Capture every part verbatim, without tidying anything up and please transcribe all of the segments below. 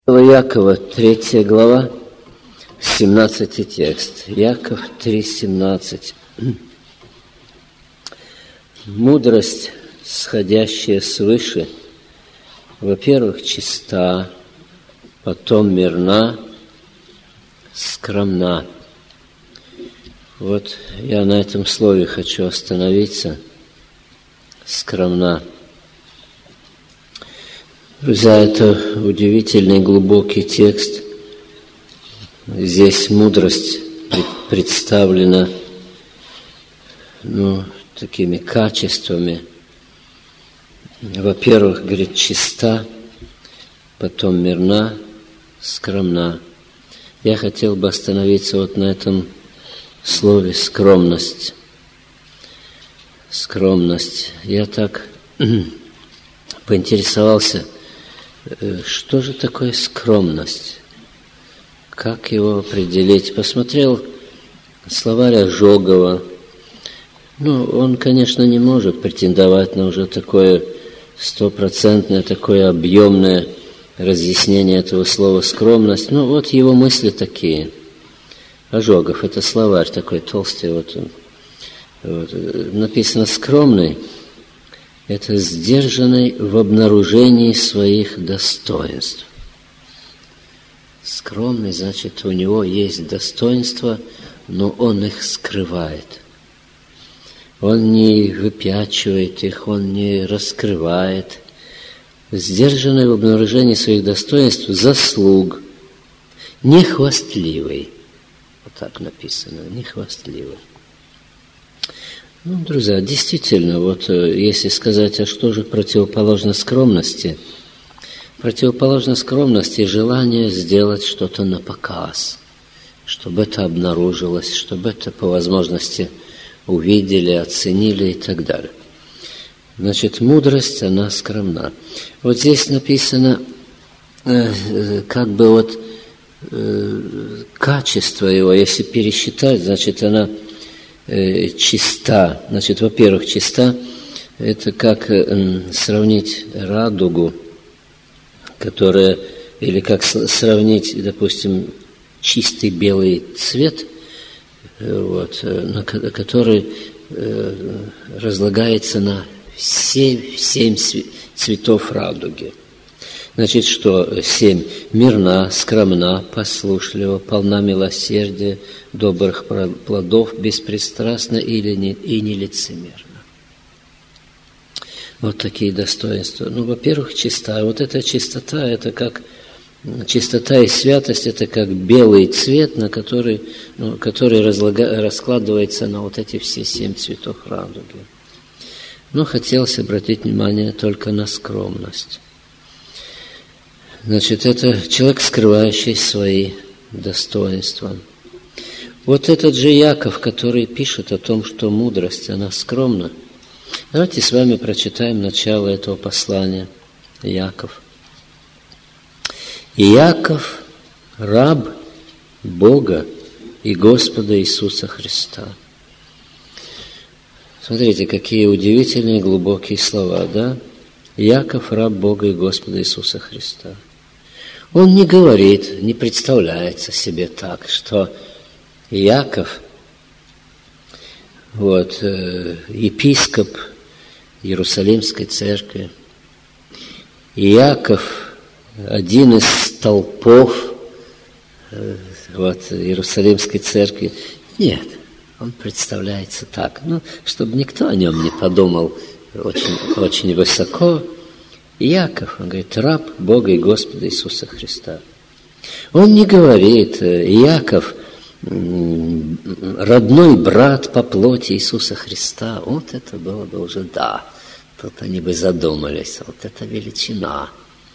Якова, третья глава, семнадцатый текст. Яков три семнадцать. Мудрость, сходящая свыше, во-первых, чиста, потом мирна, скромна. Вот я на этом слове хочу остановиться. Скромна. Друзья, это удивительный глубокий текст. Здесь мудрость представлена, ну, такими качествами. Во-первых, говорит, чиста, потом мирна, скромна. Я хотел бы остановиться вот на этом слове скромность. Скромность. Я так поинтересовался, что же такое скромность? Как его определить? Посмотрел словарь Ожогова. Ну, он, конечно, не может претендовать на уже такое стопроцентное, такое объемное разъяснение этого слова «скромность». Ну, вот его мысли такие. Ожогов, это словарь такой толстый. Вот, вот. Написано «скромный». Это сдержанный в обнаружении своих достоинств. Скромный, значит, у него есть достоинства, но он их скрывает. Он не выпячивает их, он не раскрывает. Сдержанный в обнаружении своих достоинств, заслуг, не хвастливый. Вот так написано, не хвастливый. Ну, друзья, действительно, вот если сказать, а что же противоположно скромности? Противоположно скромности желание сделать что-то на показ, чтобы это обнаружилось, чтобы это по возможности увидели, оценили и так далее. Значит, мудрость, она скромна. Вот здесь написано, э, как бы вот э, качество его, если пересчитать, значит, она чиста. Значит, во-первых, чиста – это как сравнить радугу, которая, или как сравнить, допустим, чистый белый цвет, вот, который разлагается на семь, семь цветов радуги. Значит, что семь? Мирна, скромна, послушлива, полна милосердия, добрых плодов, беспристрастна или не, и нелицемерна. Вот такие достоинства. Ну, во-первых, чиста. Вот эта чистота, это как чистота и святость, это как белый цвет, на который, ну, который разлага, раскладывается на вот эти все семь цветов радуги. Но хотелось обратить внимание только на скромность. Значит, это человек, скрывающий свои достоинства. Вот этот же Яков, который пишет о том, что мудрость, она скромна. Давайте с вами прочитаем начало этого послания. Яков. Яков, раб Бога и Господа Иисуса Христа. Смотрите, какие удивительные глубокие слова, да? Яков, раб Бога и Господа Иисуса Христа. Он не говорит, не представляется себе так, что Яков, вот, э, епископ Иерусалимской церкви, Яков, один из столпов э, вот, Иерусалимской церкви. Нет, он представляется так, ну, чтобы никто о нем не подумал очень, очень высоко. Яков, он говорит, раб Бога и Господа Иисуса Христа. Он не говорит, Яков, родной брат по плоти Иисуса Христа. Вот это было бы уже, да, тут они бы задумались, вот это величина.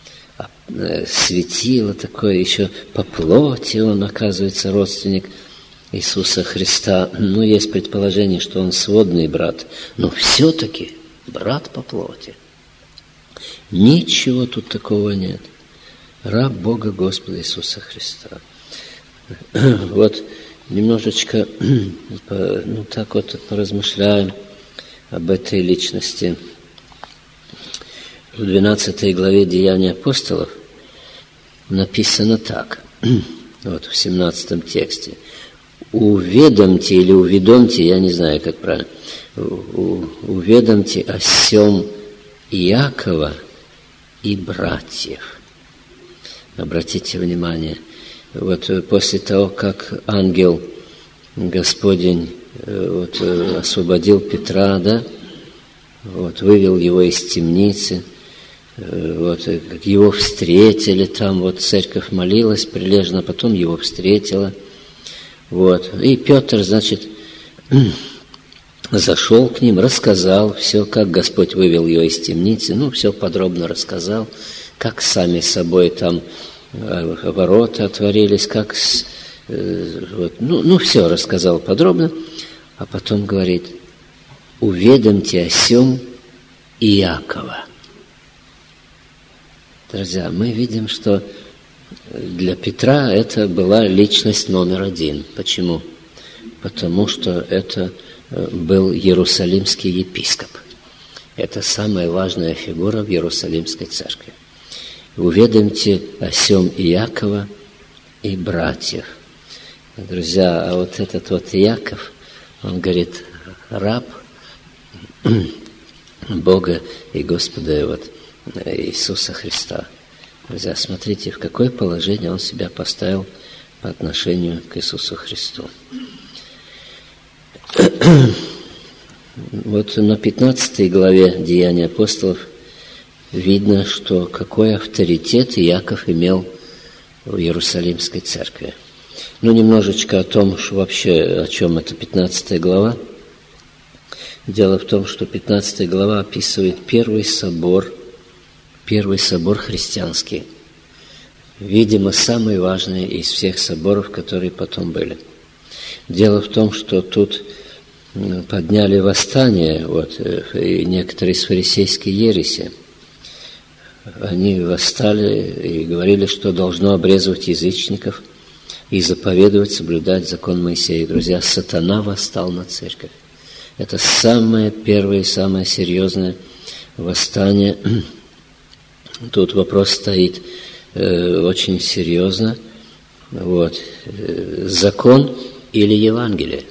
Светило такое, еще по плоти он, оказывается, родственник Иисуса Христа. Ну, есть предположение, что он сводный брат, но все-таки брат по плоти. Ничего тут такого нет. Раб Бога Господа Иисуса Христа. Вот немножечко, ну так вот поразмышляем об этой личности. В двенадцатой главе Деяний апостолов написано так, вот в семнадцатом тексте. «Уведомьте» или «уведомьте», я не знаю, как правильно, «уведомьте о сем Иакова и братьев». Обратите внимание, вот после того, как ангел Господень вот, освободил Петра, да, вот, вывел его из темницы, вот, как его встретили там, вот церковь молилась прилежно, потом его встретила, вот, и Петр, значит, зашел к ним, рассказал все, как Господь вывел его из темницы, ну, все подробно рассказал, как сами собой там ворота отворились, как, вот, ну, ну, все рассказал подробно, а потом говорит: «Уведомьте о сем Иакова». Друзья, мы видим, что для Петра это была личность номер один. Почему? Потому что это был иерусалимский епископ. Это самая важная фигура в Иерусалимской церкви. «Уведомьте о сем Иакова и братьев». Друзья, а вот этот вот Иаков, он говорит, раб Бога и Господа вот, Иисуса Христа. Друзья, смотрите, в какое положение он себя поставил по отношению к Иисусу Христу. Вот на пятнадцатой главе Деяний апостолов видно, что какой авторитет Иаков имел в Иерусалимской церкви. Ну, немножечко о том, что вообще, о чем это пятнадцатая глава. Дело в том, что пятнадцатая глава описывает первый собор, первый собор христианский. Видимо, самый важный из всех соборов, которые потом были. Дело в том, что тут подняли восстание, вот, и некоторые из фарисейской ереси. Они восстали и говорили, что должно обрезывать язычников и заповедовать соблюдать закон Моисея. Друзья, сатана восстал на церковь. Это самое первое и самое серьезное восстание. Тут вопрос стоит э, очень серьезно. Вот. Закон или Евангелие?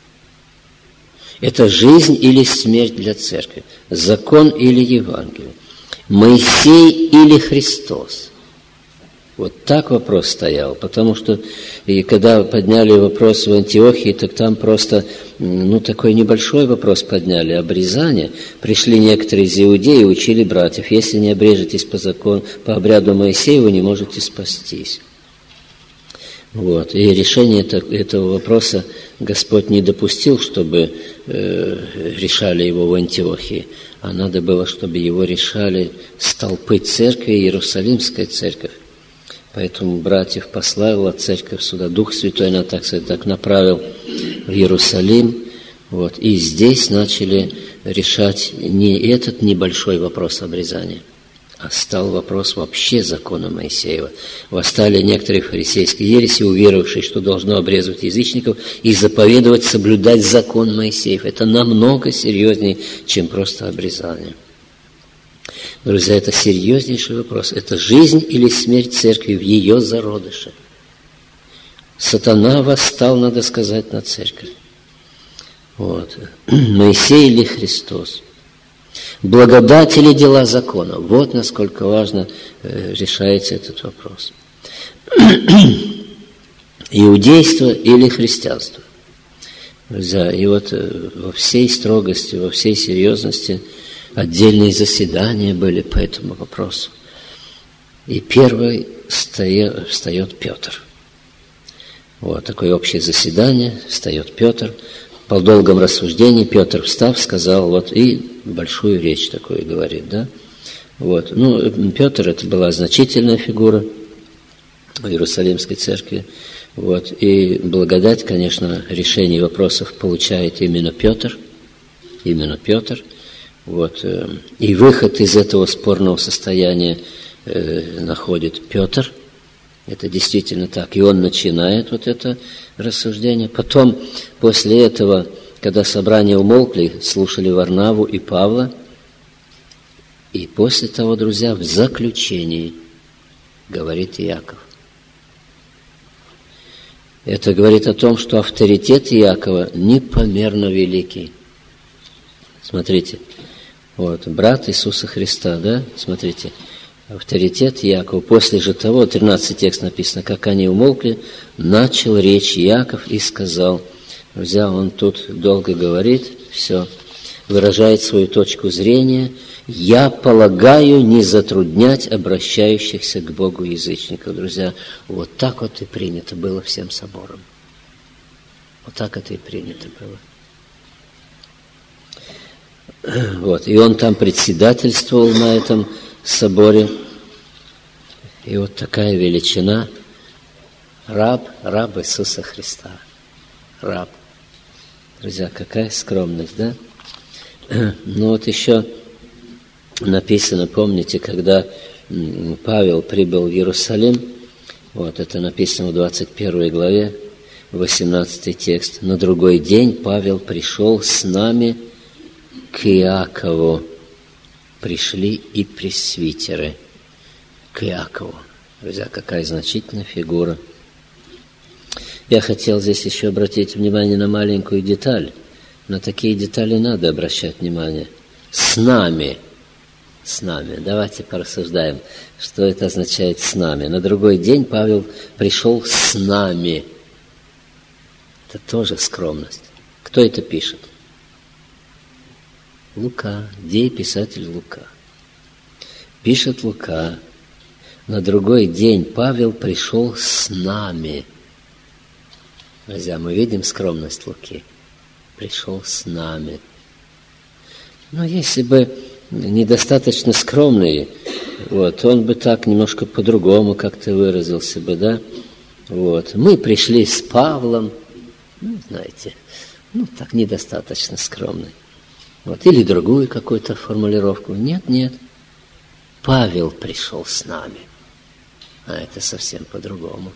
Это жизнь или смерть для церкви? Закон или Евангелие? Моисей или Христос? Вот так вопрос стоял, потому что и когда подняли вопрос в Антиохии, так там просто, ну, такой небольшой вопрос подняли, обрезание. Пришли некоторые из иудеев и учили братьев: если не обрежетесь по закону, по обряду Моисея, вы не можете спастись. Вот. И решение этого вопроса Господь не допустил, чтобы э, решали его в Антиохии, а надо было, чтобы его решали столпы церкви, Иерусалимская церковь. Поэтому братьев послала церковь сюда, Дух Святой, она, так сказать, так направил в Иерусалим. Вот. И здесь начали решать не этот небольшой вопрос обрезания, а стал вопрос вообще закона Моисеева. Восстали некоторые фарисейские ереси, уверовавшие, что должно обрезывать язычников и заповедовать соблюдать закон Моисеев. Это намного серьезнее, чем просто обрезание. Друзья, это серьезнейший вопрос. Это жизнь или смерть церкви в ее зародыше. Сатана восстал, надо сказать, на церковь. Вот. Моисей или Христос? Благодать или дела закона? Вот насколько важно э, решается этот вопрос. Иудейство или христианство? Друзья, и вот э, во всей строгости, во всей серьезности отдельные заседания были по этому вопросу. И первый встает, встает Петр. Вот такое общее заседание, встает Петр. По долгом рассуждении Петр, встав, сказал, вот, и большую речь такую говорит, да. Вот. Ну, Петр, это была значительная фигура в Иерусалимской церкви. Вот. И благодать, конечно, решение вопросов получает именно Петр. Именно Петр. Вот. И выход из этого спорного состояния э, находит Петр. Это действительно так. И он начинает вот это рассуждение. Потом, после этого, когда собрания умолкли, слушали Варнаву и Павла. И после того, друзья, в заключении говорит Иаков. Это говорит о том, что авторитет Иакова непомерно великий. Смотрите, вот, брат Иисуса Христа, да, смотрите, авторитет Иакова. После же того, тринадцатый текст написано, как они умолкли, начал речь Иаков и сказал. Друзья, он тут долго говорит, все, выражает свою точку зрения. Я полагаю не затруднять обращающихся к Богу язычников. Друзья, вот так вот и принято было всем собором. Вот так это и принято было. Вот, и он там председательствовал на этом соборе. И вот такая величина. Раб, раб Иисуса Христа. Раб. Друзья, какая скромность, да? Ну вот еще написано, помните, когда Павел прибыл в Иерусалим, вот это написано в двадцать первой главе, восемнадцатый текст. На другой день Павел пришел с нами к Иакову. Пришли и пресвитеры к Иакову. Друзья, какая значительная фигура. Я хотел здесь еще обратить внимание на маленькую деталь. На такие детали надо обращать внимание. С нами. С нами. Давайте порассуждаем, что это означает «с нами». На другой день Павел пришел с нами. Это тоже скромность. Кто это пишет? Лука. Где писатель Лука? Пишет Лука. На другой день Павел пришел с нами. Друзья, мы видим скромность Луки. Пришел с нами. Но если бы недостаточно скромный, вот, он бы так немножко по-другому как-то выразился бы, да? Вот. Мы пришли с Павлом, ну, знаете, ну, так недостаточно скромный. Вот. Или другую какую-то формулировку. Нет, нет. Павел пришел с нами. А это совсем по-другому.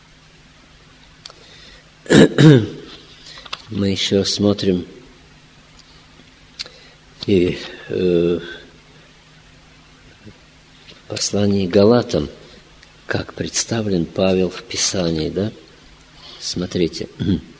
Мы еще смотрим и э, в послании к Галатам, как представлен Павел в Писании, да? Смотрите.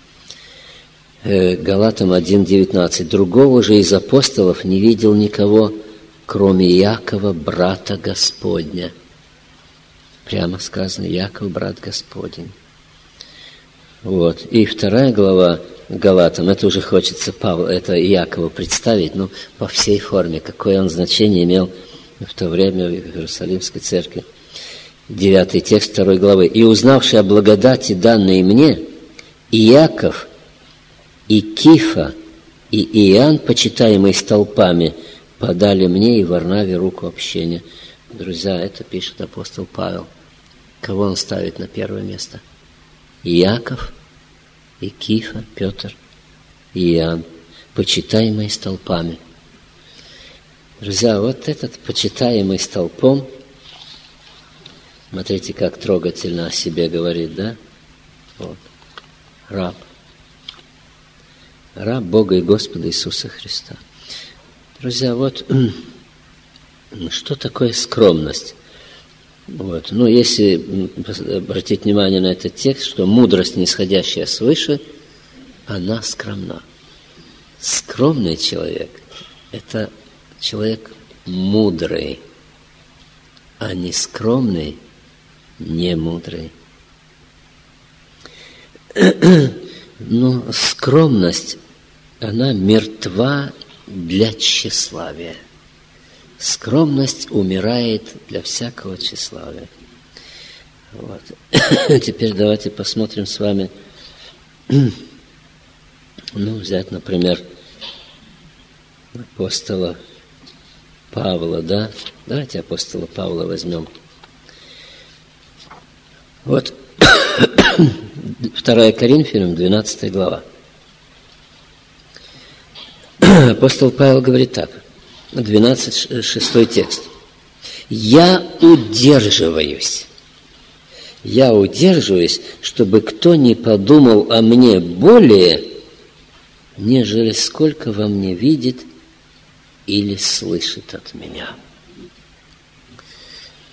Галатам один девятнадцать. Другого же из апостолов не видел никого, кроме Иакова, брата Господня. Прямо сказано, Иаков, брат Господень. Вот. И вторая глава Галатам, это уже хочется Павла, это Иакова представить, ну, по всей форме, какое он значение имел в то время в Иерусалимской церкви. Девятый текст второй главы. «И узнавший о благодати, данной мне, Иаков, и Кифа, и Иоанн, почитаемый столпами, подали мне и Варнаве руку общения». Друзья, это пишет апостол Павел. Кого он ставит на первое место? Иаков, и Кифа, Петр, и Иоанн, почитаемый столпами. Друзья, вот этот почитаемый столпом, смотрите, как трогательно о себе говорит, да? Вот. Раб. Раб Бога и Господа Иисуса Христа. Друзья, вот что такое скромность? Вот. Ну, если обратить внимание на этот текст, что мудрость, нисходящая свыше, она скромна. Скромный человек – это человек мудрый, а не скромный – не мудрый. Но скромность, она мертва для тщеславия. Скромность умирает для всякого тщеславия. Вот. Теперь давайте посмотрим с вами, ну, взять, например, апостола Павла, да? Давайте апостола Павла возьмем. Вот вторая Коринфянам, двенадцатая глава. Апостол Павел говорит так, двенадцать, шестой текст. «Я удерживаюсь, я удерживаюсь, чтобы кто не подумал о мне более, нежели сколько во мне видит или слышит от меня».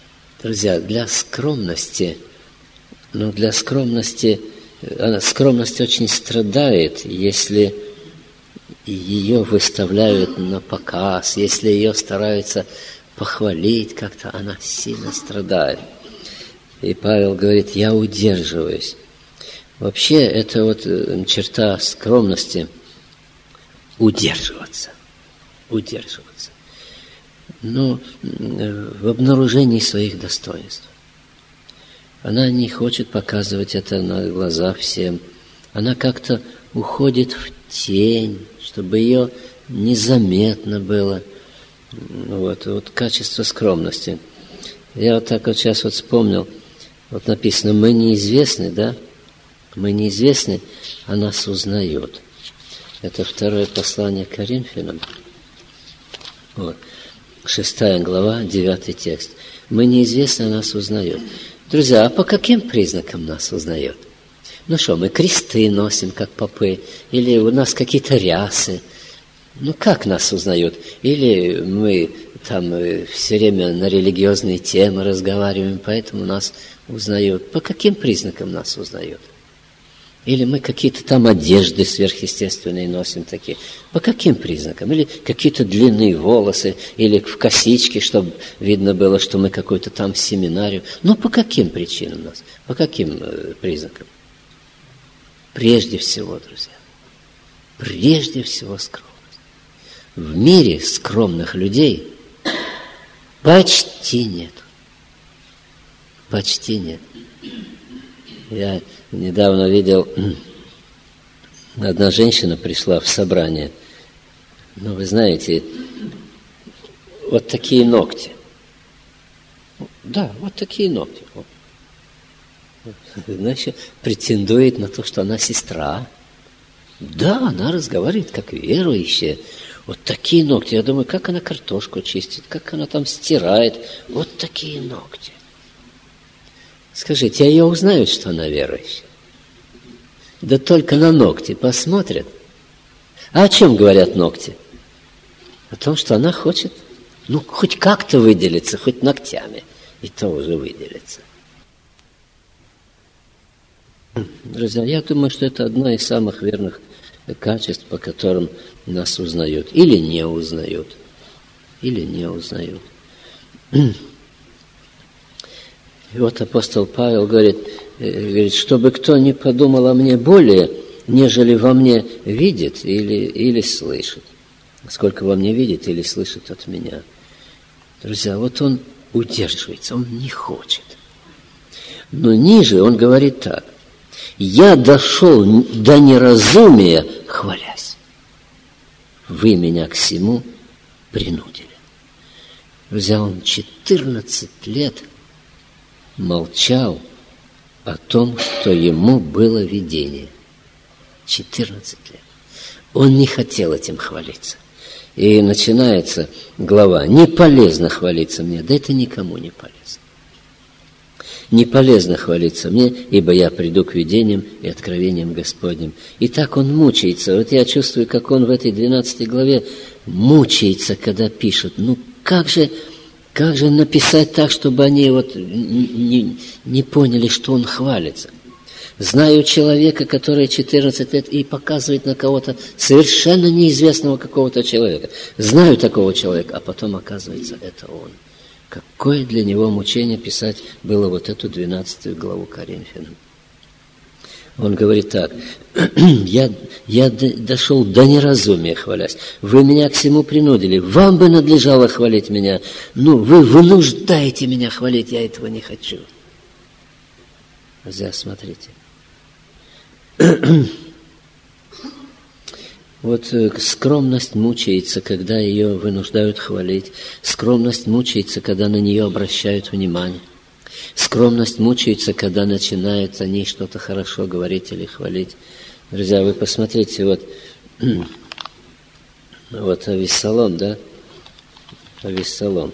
Друзья, для скромности, ну, для скромности, она, скромность очень страдает, если ее выставляют на показ, если ее стараются похвалить как-то, она сильно страдает. И Павел говорит, я удерживаюсь. Вообще, это вот черта скромности – удерживаться, удерживаться. Но в обнаружении своих достоинств. Она не хочет показывать это на глаза всем. Она как-то уходит в тень, чтобы ее незаметно было. Вот, вот качество скромности. Я вот так вот сейчас вот вспомнил. Вот написано, мы неизвестны, да? Мы неизвестны, а нас узнают. Это второе послание к Коринфянам. Вот. Шестая глава, девятый текст. Мы неизвестны, а нас узнают. Друзья, а по каким признакам нас узнают? Ну что, мы кресты носим, как попы, или у нас какие-то рясы. Ну, как нас узнают? Или мы там все время на религиозные темы разговариваем, поэтому нас узнают. По каким признакам нас узнают? Или мы какие-то там одежды сверхъестественные носим такие. По каким признакам? Или какие-то длинные волосы, или в косичке, чтобы видно было, что мы какой-то там семинарию. Но по каким причинам нас? По каким э, признакам? Прежде всего, друзья, прежде всего скромность. В мире скромных людей почти нет. Почти нет. Я недавно видел, одна женщина пришла в собрание. Ну, вы знаете, вот такие ногти. Да, вот такие ногти. Значит, претендует на то, что она сестра. Да, она разговаривает как верующая. Вот такие ногти. Я думаю, как она картошку чистит, как она там стирает. Вот такие ногти. Скажите, а ее узнают, что она верующая? Да только на ногти посмотрят. А о чем говорят ногти? О том, что она хочет, ну, хоть как-то выделиться, хоть ногтями. И то уже выделиться. Друзья, я думаю, что это одно из самых верных качеств, по которым нас узнают. Или не узнают. Или не узнают. И вот апостол Павел говорит, говорит, чтобы кто не подумал о мне более, нежели во мне видит или, или слышит. Сколько во мне видит или слышит от меня. Друзья, вот он удерживается, он не хочет. Но ниже он говорит так. Я дошел до неразумия, хвалясь. Вы меня к всему принудили. Друзья, он четырнадцать лет молчал о том, что ему было видение. четырнадцать лет. Он не хотел этим хвалиться. И начинается глава. Не полезно хвалиться мне. Да это никому не полезно. Не полезно хвалиться мне, ибо я приду к видениям и откровениям Господним. И так он мучается. Вот я чувствую, как он в этой двенадцатой главе мучается, когда пишет. Ну как же, как же написать так, чтобы они вот не, не поняли, что он хвалится? Знаю человека, который четырнадцать лет и показывает на кого-то совершенно неизвестного какого-то человека. Знаю такого человека, а потом оказывается, это он. Какое для него мучение писать было вот эту двенадцатую главу Коринфянам. Он говорит так. Я, я дошел до неразумия, хвалясь. Вы меня к всему принудили. Вам бы надлежало хвалить меня. Ну, вы вынуждаете меня хвалить, я этого не хочу. Друзья, смотрите. Вот скромность мучается, когда ее вынуждают хвалить. Скромность мучается, когда на нее обращают внимание. Скромность мучается, когда начинают о ней что-то хорошо говорить или хвалить. Друзья, вы посмотрите, вот, вот Авессалом, да? Авессалом.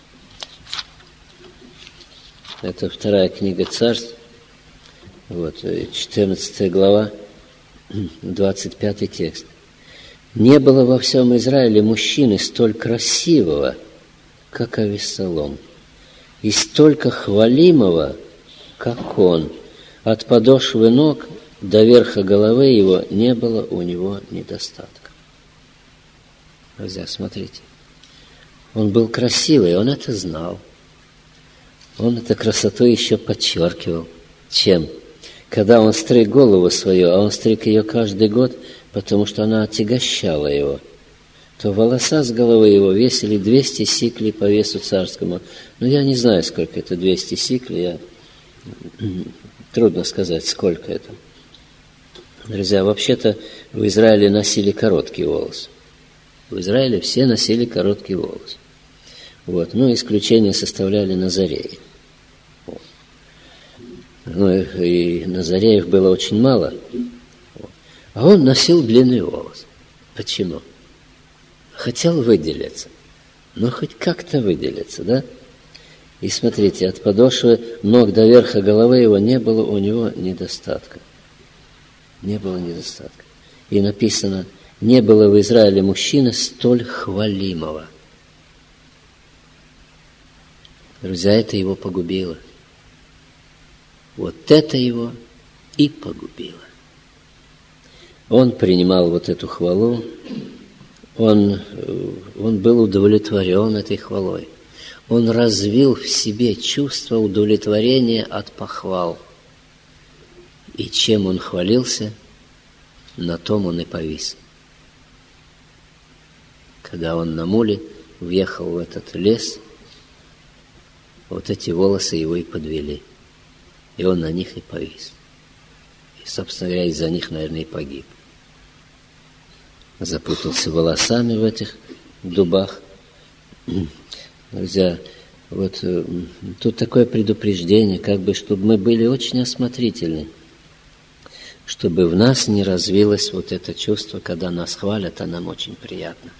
Это вторая книга Царств. Вот, четырнадцатая глава, двадцать пятый текст. Не было во всем Израиле мужчины столь красивого, как Авессалом. и столько хвалимого, как он. От подошвы ног до верха головы его не было у него недостатка. Друзья, смотрите. Он был красивый, он это знал. Он эту красоту еще подчеркивал. Чем? Когда он стриг голову свою, а он стриг ее каждый год, потому что она отягощала его, то волоса с головы его весили двести сиклей по весу царскому. Но я не знаю, сколько это двести сиклей, я... трудно сказать, сколько это. Друзья, вообще-то в Израиле носили короткие волосы. В Израиле все носили короткие волосы. Вот. Ну, исключение составляли назареи. Вот. Ну, и назареев было очень мало. Вот. А он носил длинный волос. Почему? Хотел выделиться. Ну, хоть как-то выделиться, да? И смотрите, от подошвы ног до верха головы его не было у него недостатка. Не было недостатка. И написано, не было в Израиле мужчины столь хвалимого. Друзья, это его погубило. Вот это его и погубило. Он принимал вот эту хвалу, он, он был удовлетворен этой хвалой. Он развил в себе чувство удовлетворения от похвал. И чем он хвалился, на том он и повис. Когда он на муле въехал в этот лес, вот эти волосы его и подвели. И он на них и повис. И, собственно говоря, из-за них, наверное, и погиб. Запутался волосами в этих дубах. Друзья, вот тут такое предупреждение, как бы, чтобы мы были очень осмотрительны, чтобы в нас не развилось вот это чувство, когда нас хвалят, а нам очень приятно.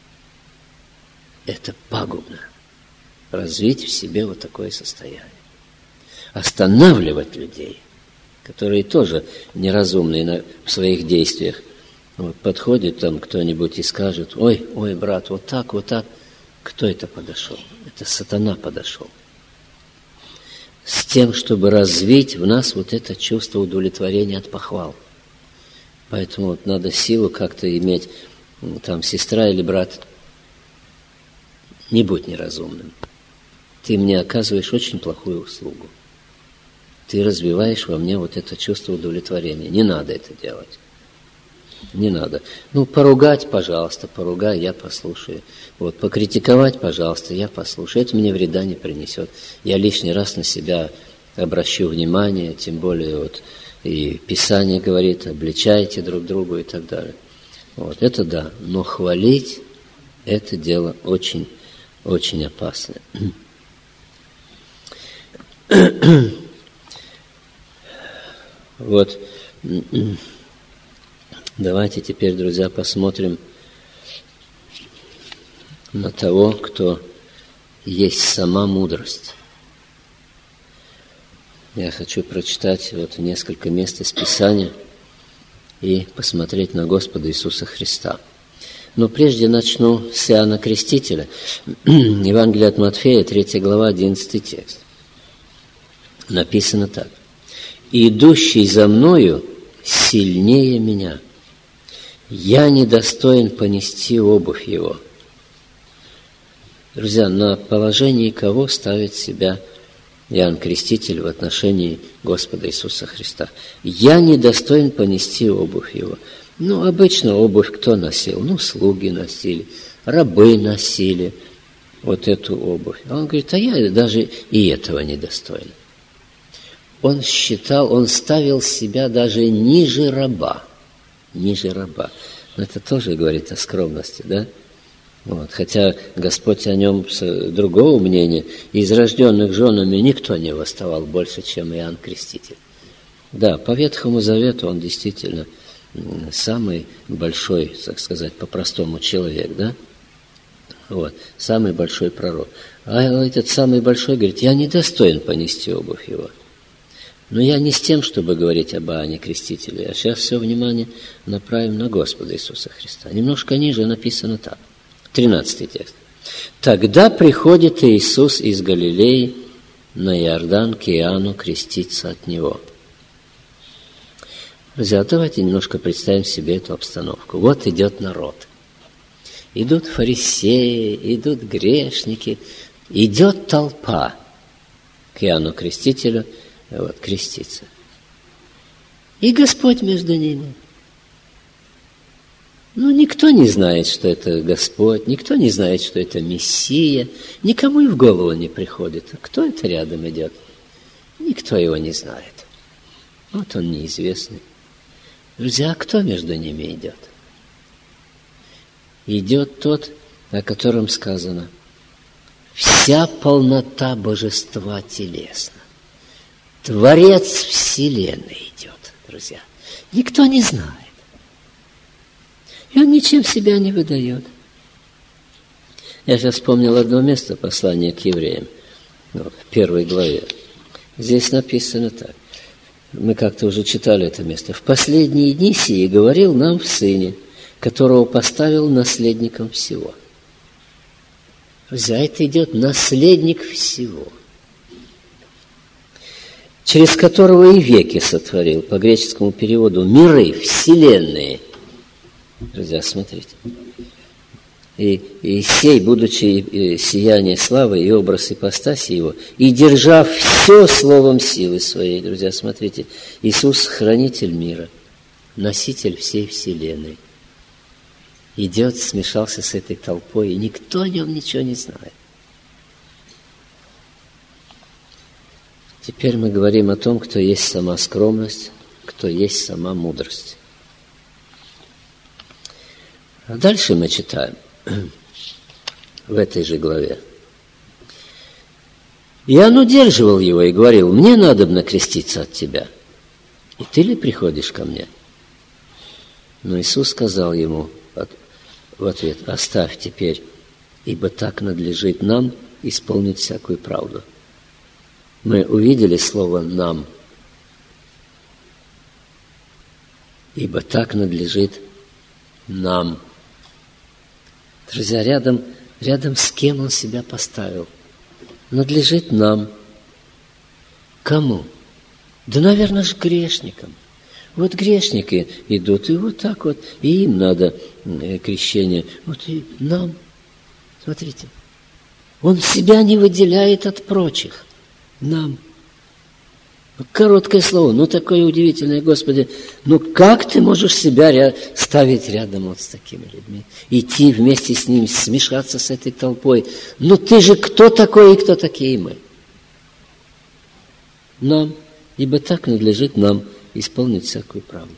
Это пагубно. Развить в себе вот такое состояние. Останавливать людей, которые тоже неразумные в своих действиях. Вот подходит там кто-нибудь и скажет, ой, ой, брат, вот так, вот так. Кто это подошел? Это сатана подошел. С тем, чтобы развить в нас вот это чувство удовлетворения от похвал. Поэтому вот надо силу как-то иметь, там, сестра или брат, не будь неразумным. Ты мне оказываешь очень плохую услугу. Ты развиваешь во мне вот это чувство удовлетворения. Не надо это делать. Не надо. Ну, поругать, пожалуйста, поругай, я послушаю. Вот, покритиковать, пожалуйста, я послушаю. Это мне вреда не принесет. Я лишний раз на себя обращу внимание, тем более вот и Писание говорит, обличайте друг другу и так далее. Вот, это да. Но хвалить – это дело очень, очень опасное. Вот. Давайте теперь, друзья, посмотрим на того, кто есть сама мудрость. Я хочу прочитать вот несколько мест из Писания и посмотреть на Господа Иисуса Христа. Но прежде начну с Иоанна Крестителя. Евангелие от Матфея, третья глава, одиннадцатый текст. Написано так. «Идущий за мною сильнее меня. Я недостоин понести обувь его». Друзья, на положении кого ставит себя Иоанн Креститель в отношении Господа Иисуса Христа? «Я недостоин понести обувь его». Ну, обычно обувь кто носил? Ну, слуги носили, рабы носили вот эту обувь. А он говорит, а я даже и этого недостоин. Он считал, он ставил себя даже ниже раба. Ниже раба. Но это тоже говорит о скромности, да? Вот. Хотя Господь о нем с другого мнения. Из рожденных женами никто не восставал больше, чем Иоанн Креститель. Да, по Ветхому Завету он действительно самый большой, так сказать, по-простому человек, да? Вот, самый большой пророк. А этот самый большой говорит, я недостоин понести обувь его. Но я не с тем, чтобы говорить об Иоанне Крестителе, а сейчас все внимание направим на Господа Иисуса Христа. Немножко ниже написано так. тринадцатый текст. «Тогда приходит Иисус из Галилеи на Иордан к Иоанну креститься от него. Друзья, давайте немножко представим себе эту обстановку. Вот идет народ. Идут фарисеи, идут грешники, идет толпа к Иоанну Крестителю вот, креститься. И Господь между ними. Ну, никто не знает, что это Господь, никто не знает, что это Мессия, никому и в голову не приходит. Кто это рядом идет? Никто его не знает. Вот он неизвестный. Друзья, а кто между ними идет? Идет тот, о котором сказано: вся полнота божества телесна. Творец вселенной идет, друзья. Никто не знает. И он ничем себя не выдает. Я сейчас вспомнил одно место послания к евреям, ну, в первой главе. Здесь написано так. Мы как-то уже читали это место. «В последние дни сии говорил нам в Сыне, которого поставил наследником всего». За это идет наследник всего, через которого и веки сотворил, по греческому переводу, миры, вселенные. Друзья, смотрите. И, и сей, будучи сияние славы и образ ипостаси его, и держав все словом силы своей, друзья, смотрите, Иисус – хранитель мира, носитель всей вселенной. Идет, смешался с этой толпой, и никто о нем ничего не знает. Теперь мы говорим о том, кто есть сама скромность, кто есть сама мудрость. А дальше мы читаем в этой же главе. Иоанн удерживал его и говорил: мне надобно креститься от тебя, и ты ли приходишь ко мне? Но Иисус сказал ему в ответ: оставь теперь, ибо так надлежит нам исполнить всякую правду. Мы увидели слово «нам», ибо так надлежит нам. Друзья, рядом, рядом с кем он себя поставил? Надлежит нам. Кому? Да, наверное, же грешникам. Вот грешники идут, и вот так вот, и им надо крещение. Вот и нам. Смотрите. Он себя не выделяет от прочих. Нам. Короткое слово, ну такое удивительное, Господи. Ну как ты можешь себя ставить рядом вот с такими людьми? Идти вместе с ними, смешаться с этой толпой. Ну ты же кто такой и кто такие мы? Нам, ибо так надлежит нам исполнить всякую правду.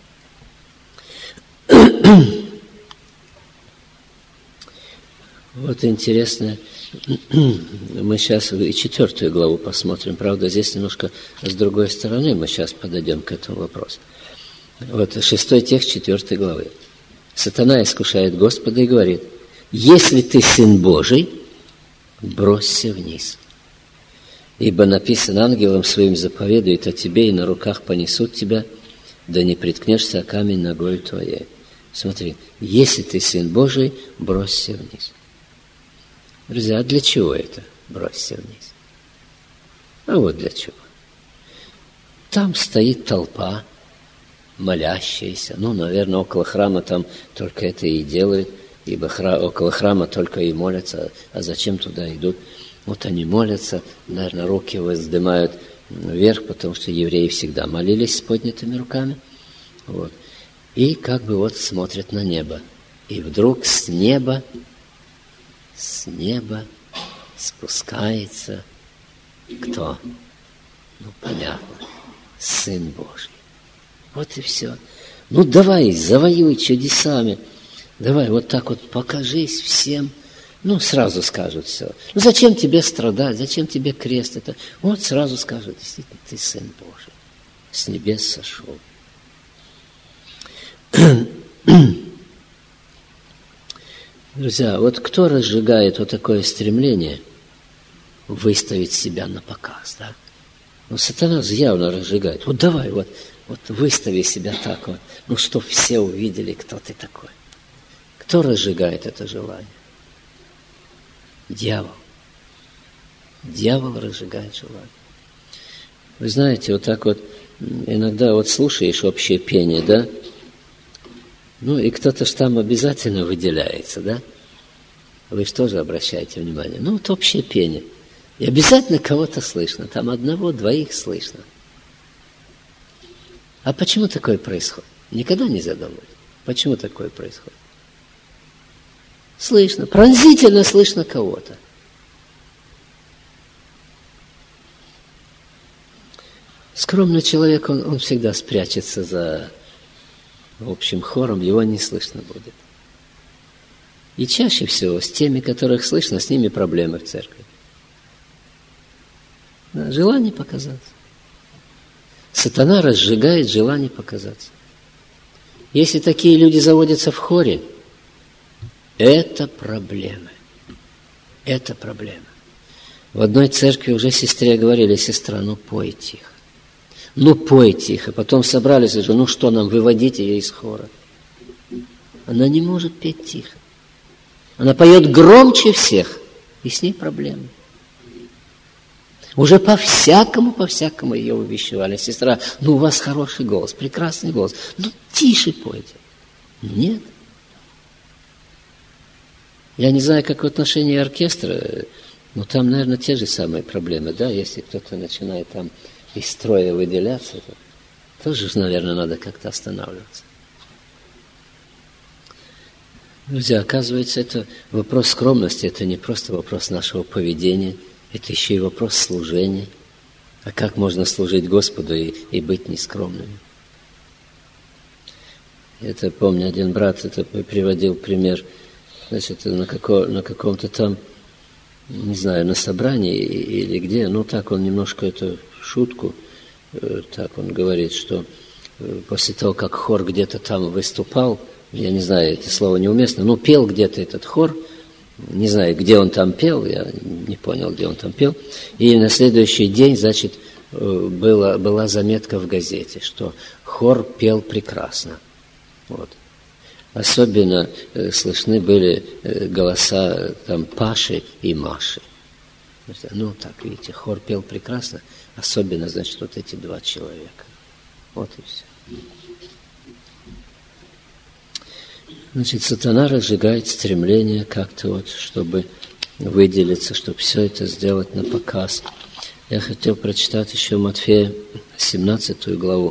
Вот интересно. Мы сейчас и четвертую главу посмотрим. Правда, здесь немножко с другой стороны мы сейчас подойдем к этому вопросу. Вот шестой текст четвертой главы. Сатана искушает Господа и говорит: если ты Сын Божий, бросься вниз. Ибо написано: ангелом своим заповедует о тебе, и на руках понесут тебя, да не приткнешься о камень ногой твоей. Смотри, если ты Сын Божий, бросься вниз. Друзья, а для чего это? Бросься вниз. А вот для чего. Там стоит толпа, молящаяся. Ну, наверное, около храма там только это и делают, ибо храм, около храма только и молятся. А зачем туда идут? Вот они молятся, наверное, руки воздымают вверх, потому что евреи всегда молились с поднятыми руками. Вот. И как бы вот смотрят на небо. И вдруг с неба С неба спускается кто? Ну, понятно, Сын Божий. Вот и все. Ну, давай, завоюй чудесами. Давай, вот так вот покажись всем. Ну, сразу скажут все. Ну, зачем тебе страдать? Зачем тебе крест? Это? Вот сразу скажут: действительно, ты Сын Божий. С небес сошел. Друзья, вот кто разжигает вот такое стремление выставить себя на показ, да? Ну, сатана явно разжигает. Вот давай, вот, вот выстави себя так вот, ну, чтоб все увидели, кто ты такой. Кто разжигает это желание? Дьявол. Дьявол разжигает желание. Вы знаете, вот так вот иногда вот слушаешь общее пение, да? Ну, и кто-то ж там обязательно выделяется, да? Вы же тоже обращаете внимание. Ну, вот общее пение. И обязательно кого-то слышно. Там одного, двоих слышно. А почему такое происходит? Никогда не задумывались. Почему такое происходит? Слышно, пронзительно слышно кого-то. Скромный человек, он, он всегда спрячется за общим хором, его не слышно будет. И чаще всего с теми, которых слышно, с ними проблемы в церкви. Да, желание показаться. Сатана разжигает желание показаться. Если такие люди заводятся в хоре, это проблемы. Это проблема. В одной церкви уже сестре говорили: сестра, ну пой тихо. Ну пой тихо. Потом собрались уже, ну что нам, выводить ее из хора. Она не может петь тихо. Она поет громче всех, и с ней проблемы. Уже по-всякому, по-всякому ее увещевали. Сестра, ну у вас хороший голос, прекрасный голос. Ну тише пойте. Нет. Я не знаю, как в отношении оркестра, но там, наверное, те же самые проблемы, да? Если кто-то начинает там из строя выделяться, то тоже, наверное, надо как-то останавливаться. Друзья, оказывается, это вопрос скромности, это не просто вопрос нашего поведения, это еще и вопрос служения. А как можно служить Господу и, и быть нескромными? Это, помню, один брат это приводил пример, значит, на, како, на каком-то там, не знаю, на собрании или где, ну так он немножко это в шутку, так он говорит, что после того, как хор где-то там выступал, я не знаю, это слово неуместно, но пел где-то этот хор, не знаю, где он там пел, я не понял, где он там пел, и на следующий день, значит, была, была заметка в газете, что хор пел прекрасно. Вот. Особенно э, слышны были э, голоса там Паши и Маши. Ну, так, видите, хор пел прекрасно, особенно, значит, вот эти два человека. Вот и все. Значит, сатана разжигает стремление как-то вот, чтобы выделиться, чтобы все это сделать на показ. Я хотел прочитать еще Матфея семнадцатую главу.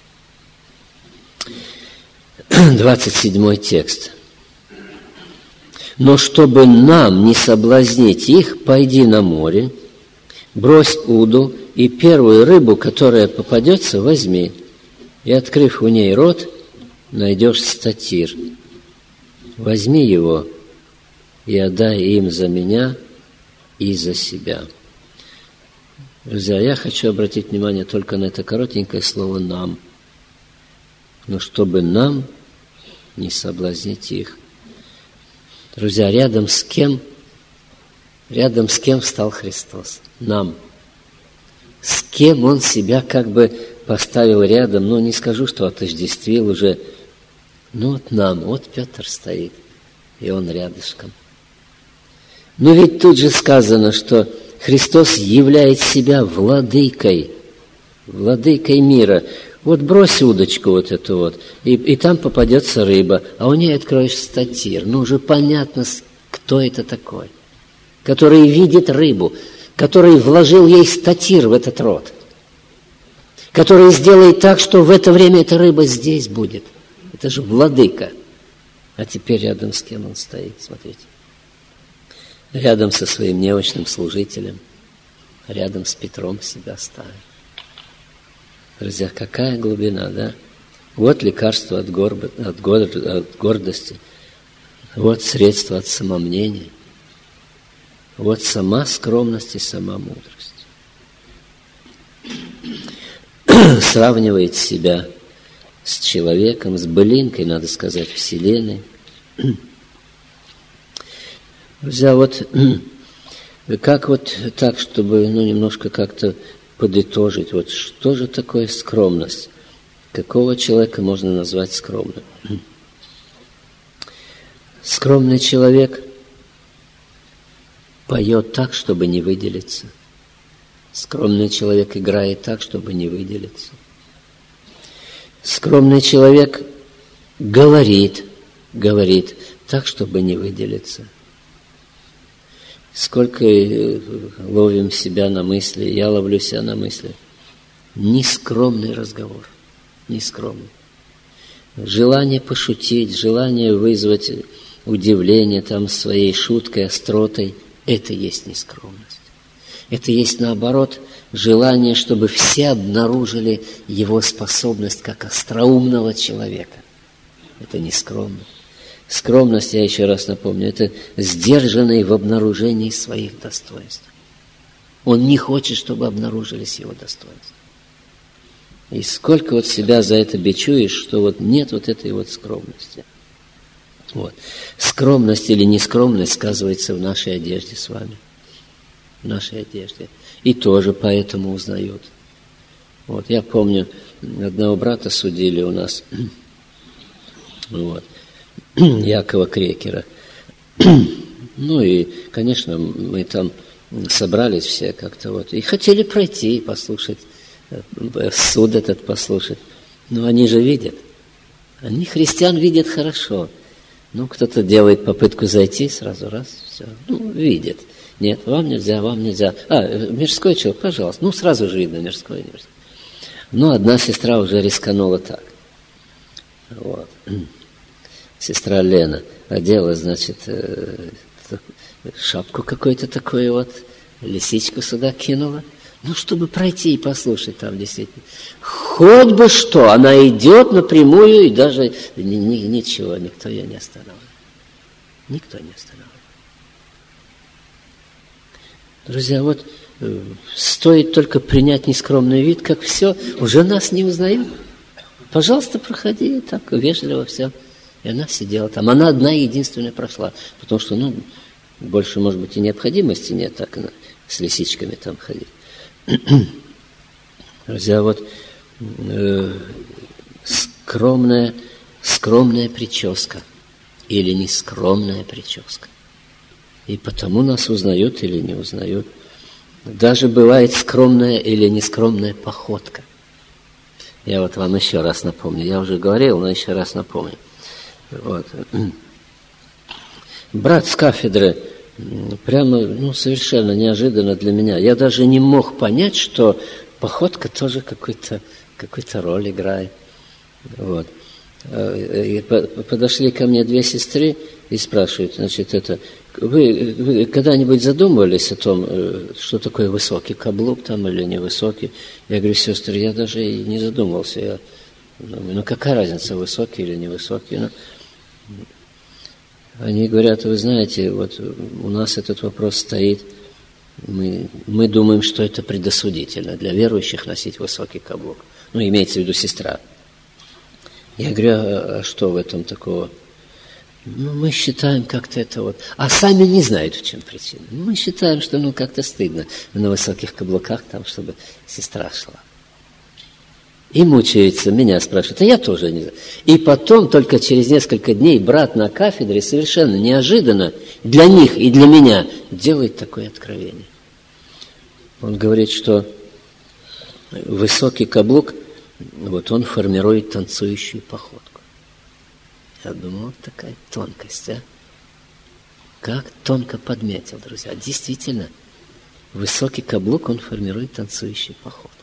двадцать седьмой текст. «Но чтобы нам не соблазнить их, пойди на море, брось уду, и первую рыбу, которая попадется, возьми, и, открыв у ней рот, найдешь статир. Возьми его и отдай им за меня и за себя». Друзья, я хочу обратить внимание только на это коротенькое слово «нам». Но чтобы нам не соблазнить их. Друзья, рядом с кем, рядом с кем встал Христос? Нам. С кем Он себя как бы поставил рядом, ну, не скажу, что отождествил уже, ну, вот нам, вот Петр стоит, и он рядышком. Но ведь тут же сказано, что Христос являет себя владыкой, владыкой мира. Вот брось удочку вот эту вот, и, и там попадется рыба, а у нее откроешь статир. Ну, уже понятно, кто это такой, который видит рыбу, который вложил ей статир в этот рот, который сделает так, что в это время эта рыба здесь будет. Это же владыка. А теперь рядом с кем он стоит, смотрите. Рядом со своим немощным служителем, рядом с Петром себя ставит. Друзья, какая глубина, да? Вот лекарство от, горб... от, гор... от гордости, вот средство от самомнения, вот сама скромность и сама мудрость. Сравнивает себя с человеком, с былинкой, надо сказать, вселенной. Друзья, вот как вот так, чтобы ну, немножко как-то подытожить, вот что же такое скромность? Какого человека можно назвать скромным? Скромный человек поет так, чтобы не выделиться. Скромный человек играет так, чтобы не выделиться. Скромный человек говорит, говорит так, чтобы не выделиться. Сколько ловим себя на мысли, я ловлю себя на мысли. Нескромный разговор, нескромный. Желание пошутить, желание вызвать удивление там своей шуткой, остротой, это есть нескромность. Это есть, наоборот, желание, чтобы все обнаружили его способность как остроумного человека. Это нескромность. Скромность, я еще раз напомню, это сдержанный в обнаружении своих достоинств. Он не хочет, чтобы обнаружились его достоинства. И сколько вот себя за это бичуешь, что вот нет вот этой вот скромности. Вот. Скромность или нескромность сказывается в нашей одежде с вами. В нашей одежде. И тоже поэтому узнают. Вот. Я помню, одного брата судили у нас. Вот. Якова Крекера. Ну и, конечно, мы там собрались все как-то вот. И хотели пройти и послушать, суд этот послушать. Но они же видят. Они христиан видят хорошо. Ну, кто-то делает попытку зайти, сразу раз, все. Ну, видит. Нет, вам нельзя, вам нельзя. А, мирской человек, пожалуйста. Ну, сразу же видно, мирской, не мирской. Но одна сестра уже рисканула так. Вот. Сестра Лена одела, значит, шапку какой-то такой вот, лисичку сюда кинула. Ну, чтобы пройти и послушать там действительно. Хоть бы что, она идет напрямую, и даже ни, ни, ничего, никто ее не останавливает. Никто не останавливает. Друзья, вот э, стоит только принять нескромный вид, как все, уже нас не узнают. Пожалуйста, проходи, так вежливо все. И она сидела там. Она одна и единственная прошла. Потому что, ну, больше, может быть, и необходимости нет так она, с лисичками там ходить. Друзья, вот э, скромная, скромная прическа или нескромная прическа. И потому нас узнают или не узнают. Даже бывает скромная или нескромная походка. Я вот вам еще раз напомню. Я уже говорил, но еще раз напомню. Вот. Брат с кафедры прямо, ну, совершенно неожиданно для меня. Я даже не мог понять, что походка тоже какую-то, какую-то роль играет. Вот. И подошли ко мне две сестры и спрашивают, значит, это, вы, вы когда-нибудь задумывались о том, что такое высокий каблук там или невысокий? Я говорю, сестры, я даже и не задумывался. Я думаю, ну какая разница, высокий или невысокий? Ну, они говорят, вы знаете, вот у нас этот вопрос стоит, мы, мы думаем, что это предосудительно для верующих носить высокий каблук. Ну, имеется в виду сестра. Я говорю, а, а что в этом такого? Ну, мы считаем как-то это вот... А сами не знают, в чем причина. Мы считаем, что ну как-то стыдно на высоких каблуках, там, чтобы сестра шла. И мучается, меня спрашивают, а я тоже не знаю. И потом, только через несколько дней, брат на кафедре совершенно неожиданно для них и для меня делает такое откровение. Он говорит, что высокий каблук, вот он формирует танцующую походку. Я думаю, вот такая тонкость, а? Как тонко подметил, друзья. Действительно, высокий каблук, он формирует танцующую походку.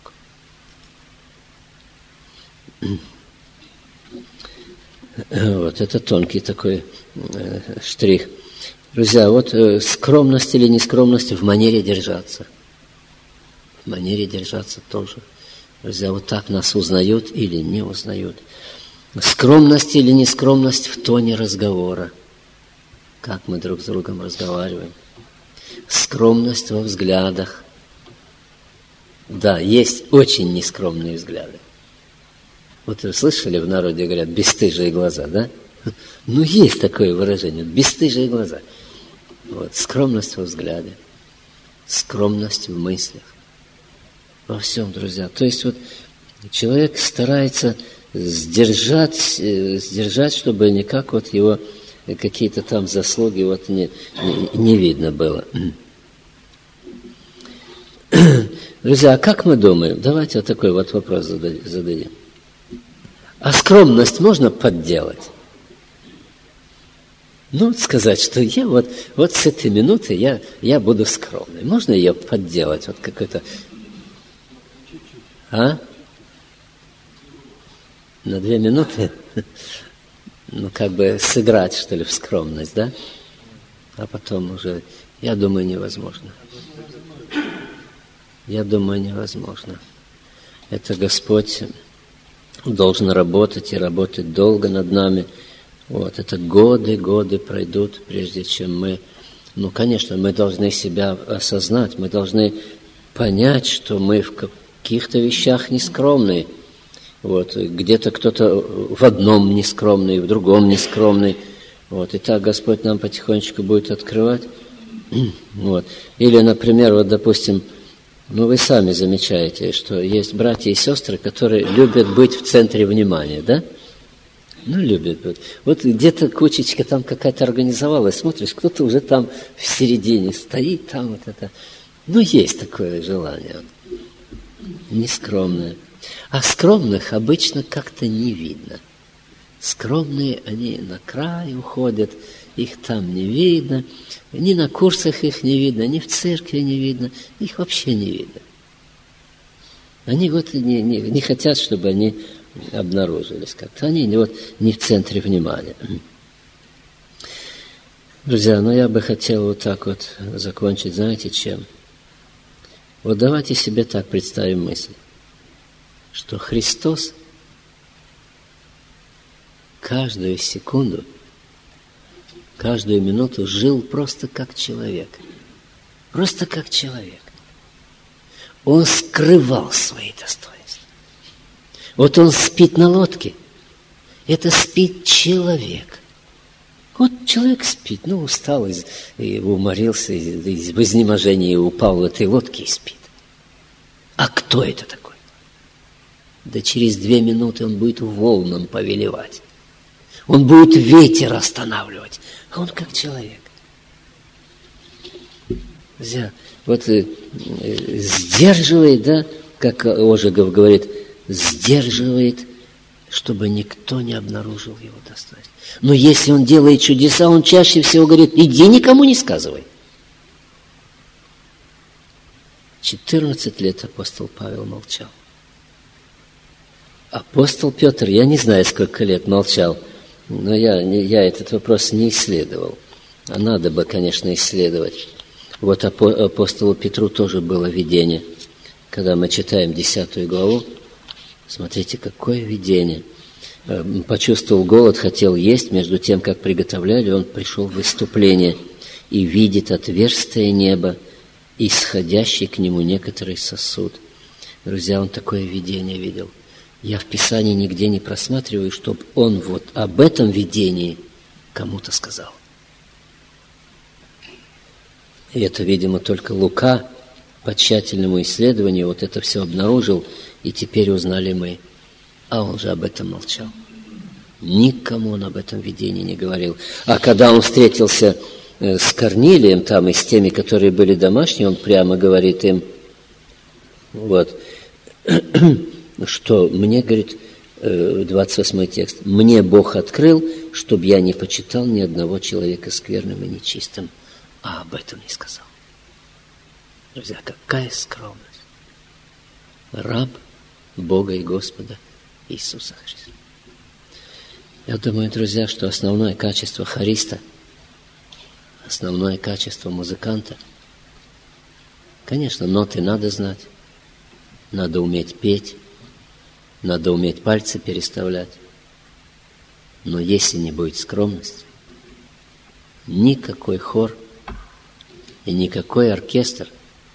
Вот, это тонкий такой э, штрих. Друзья, вот э, скромность или нескромность в манере держаться. В манере держаться тоже. Друзья, вот так нас узнают или не узнают. Скромность или нескромность в тоне разговора. Как мы друг с другом разговариваем. Скромность во взглядах. Да, есть очень нескромные взгляды. Вот вы слышали, в народе говорят, бесстыжие глаза, да? Ну, есть такое выражение, бесстыжие глаза. Вот, скромность во взгляде, скромность в мыслях. Во всем, друзья. То есть вот человек старается сдержать, сдержать, чтобы никак вот его какие-то там заслуги вот не, не, не видно было. Друзья, а как мы думаем? Давайте вот такой вот вопрос зададим. А скромность можно подделать? Ну, сказать, что я вот, вот с этой минуты я, я буду скромный. Можно ее подделать? Вот какой-то... А? На две минуты? Ну, как бы сыграть, что ли, в скромность, да? А потом уже, я думаю, невозможно. Я думаю, невозможно. Это Господь должен работать и работать долго над нами. Вот, это годы, годы пройдут, прежде чем мы... Ну, конечно, мы должны себя осознать, мы должны понять, что мы в каких-то вещах нескромные. Вот, где-то кто-то в одном нескромный, в другом нескромный. Вот, и так Господь нам потихонечку будет открывать. Вот. Или, например, вот, допустим, ну, вы сами замечаете, что есть братья и сестры, которые любят быть в центре внимания, да? Ну, любят быть. Вот где-то кучечка там какая-то организовалась, смотришь, кто-то уже там в середине стоит, там вот это. Ну, есть такое желание. Нескромное. А скромных обычно как-то не видно. Скромные, они на край уходят, их там не видно, ни на курсах их не видно, ни в церкви не видно, их вообще не видно. Они вот не, не, не хотят, чтобы они обнаружились как-то. Они вот не в центре внимания. Друзья, ну я бы хотел вот так вот закончить, знаете, чем? Вот давайте себе так представим мысль, что Христос каждую секунду, каждую минуту жил просто как человек. Просто как человек. Он скрывал свои достоинства. Вот он спит на лодке. Это спит человек. Вот человек спит, ну, устал, и, и уморился, и, и в изнеможении упал в этой лодке и спит. А кто это такой? Да через две минуты он будет волнам повелевать. Он будет ветер останавливать. А он как человек. Друзья, вот э, э, сдерживает, да, как Ожегов говорит, сдерживает, чтобы никто не обнаружил его достоинства. Но если он делает чудеса, он чаще всего говорит, иди никому не сказывай. четырнадцать лет апостол Павел молчал. Апостол Петр, я не знаю, сколько лет молчал, но я, я этот вопрос не исследовал. А надо бы, конечно, исследовать. Вот апостолу Петру тоже было видение. Когда мы читаем десятую главу, смотрите, какое видение. Почувствовал голод, хотел есть, между тем, как приготовляли, он пришел в выступление и видит отверстие неба, исходящий к нему некоторый сосуд. Друзья, он такое видение видел. Я в Писании нигде не просматриваю, чтобы он вот об этом видении кому-то сказал. И это, видимо, только Лука по тщательному исследованию вот это все обнаружил, и теперь узнали мы. А он же об этом молчал. Никому он об этом видении не говорил. А когда он встретился с Корнилием там и с теми, которые были домашние, он прямо говорит им, вот, что мне, говорит, двадцать восьмой текст, «Мне Бог открыл, чтобы я не почитал ни одного человека скверным и нечистым, а об этом не сказал». Друзья, какая скромность! Раб Бога и Господа Иисуса Христа. Я думаю, друзья, что основное качество хориста, основное качество музыканта, конечно, ноты надо знать, надо уметь петь, надо уметь пальцы переставлять. Но если не будет скромности, никакой хор и никакой оркестр,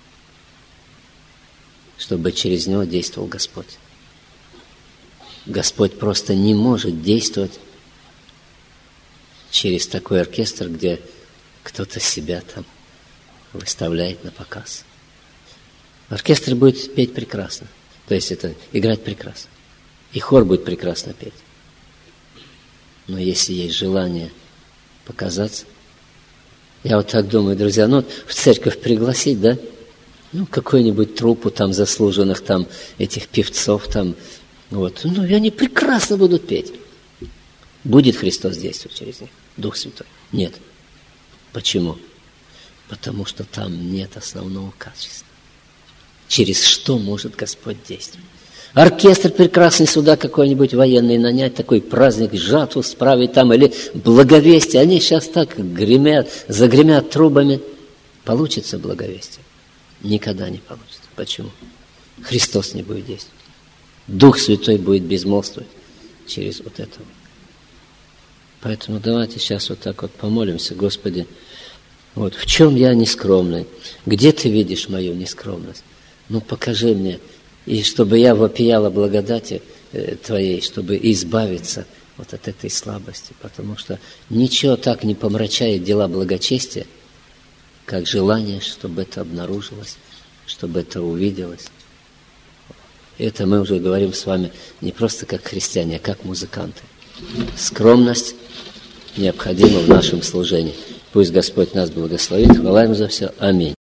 чтобы через него действовал Господь. Господь просто не может действовать через такой оркестр, где кто-то себя там выставляет на показ. Оркестр будет петь прекрасно. То есть это играть прекрасно. И хор будет прекрасно петь. Но если есть желание показаться, я вот так думаю, друзья, ну в церковь пригласить, да? Ну, какую-нибудь труппу там заслуженных там этих певцов там, вот. Ну, и они прекрасно будут петь. Будет Христос действовать через них? Дух Святой? Нет. Почему? Потому что там нет основного качества. Через что может Господь действовать? Оркестр прекрасный сюда какой-нибудь военный нанять, такой праздник, жатву справить там, или благовестие. Они сейчас так гремят, загремят трубами. Получится благовестие? Никогда не получится. Почему? Христос не будет действовать. Дух Святой будет безмолвствовать через вот это. Поэтому давайте сейчас вот так вот помолимся. Господи, вот в чем я нескромный? Где Ты видишь мою нескромность? Ну, покажи мне, и чтобы я вопияла благодати Твоей, чтобы избавиться вот от этой слабости. Потому что ничего так не помрачает дела благочестия, как желание, чтобы это обнаружилось, чтобы это увиделось. Это мы уже говорим с вами не просто как христиане, а как музыканты. Скромность необходима в нашем служении. Пусть Господь нас благословит. Хвала Ему за все. Аминь.